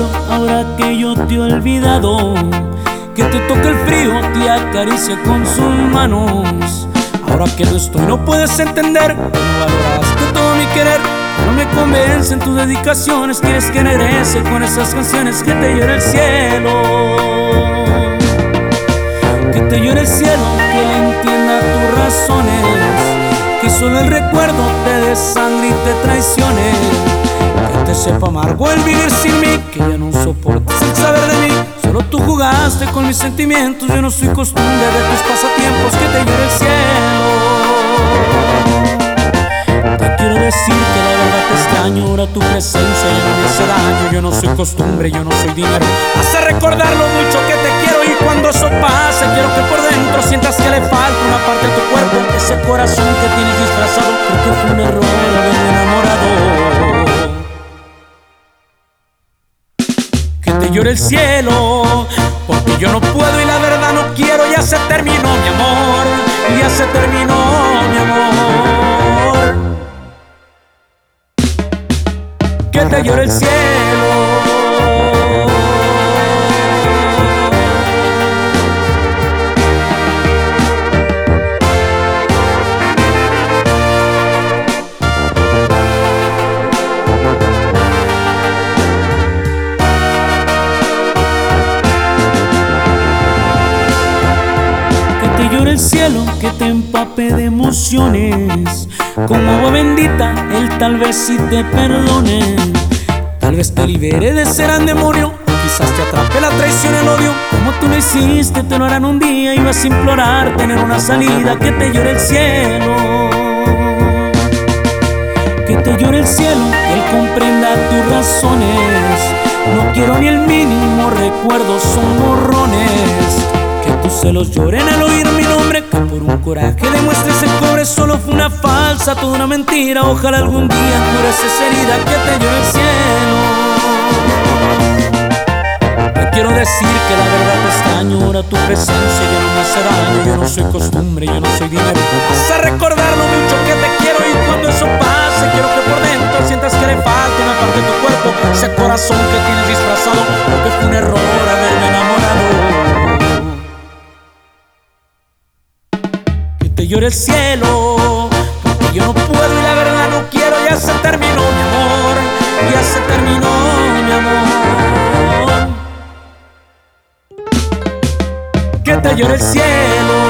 cielo ahora que yo te he olvidado, que te toque el frío, te acaricia con sus manos. Ahora que no estoy no puedes entender, no valoraste todo mi querer. No me convencen tus dedicaciones, quieres que regrese con esas canciones. Que te llore el cielo, que te llore el cielo, que le entienda tus razones, que solo el recuerdo te dé sangre y te traicione. Que te sepa amargo el vivir sin mí, que ya no soportes el saber de mí. Solo tú jugaste con mis sentimientos, yo no soy costumbre de tus pasatiempos. Que te llore el cielo. Te quiero decir que la verdad te extraño, ahora tu presencia ya no me hace daño. Yo no soy costumbre, yo no soy dinero. Hace recordar lo mucho que te quiero, y cuando eso pase quiero que por dentro sientas que le falta una parte de tu cuerpo. Ese corazón que tienes disfrazado, creo que fue un error haberme enamorado. Que te llore el cielo, porque yo no puedo y la verdad no quiero. Ya se terminó mi amor, ya se terminó mi amor. Que te llore el cielo. Que te llore el cielo, que te empape de emociones. Como agua bendita, él tal vez sí te perdone. Tal vez te libere de ser un demonio, quizás te atrape la traición, el odio. Como tú lo hiciste, te lo harán un día y vas a implorar tener una salida. Que te llore el cielo, que te llore el cielo, que él comprenda tus razones. No quiero ni el mínimo recuerdo, son borrones. Que tus celos lloren al oír mi nombre, que por un coraje demuestres el cobre. Solo fue una falsa, toda una mentira. Ojalá algún día cures esa herida. Que te llore el cielo. Te quiero decir que la verdad te extraño, ahora tu presencia ya no me hace daño. Yo no soy costumbre, yo no soy dinero. Vas a recordar lo mucho que te quiero, y cuando eso pase quiero que por dentro sientas que le falta una parte de tu cuerpo. Ese corazón que tienes disfrazado, creo que fue un error haberme enamorado. Que te llore el cielo, porque yo no puedo y la verdad no quiero. Ya se terminó mi amor, ya se terminó mi amor. Que te llore el cielo.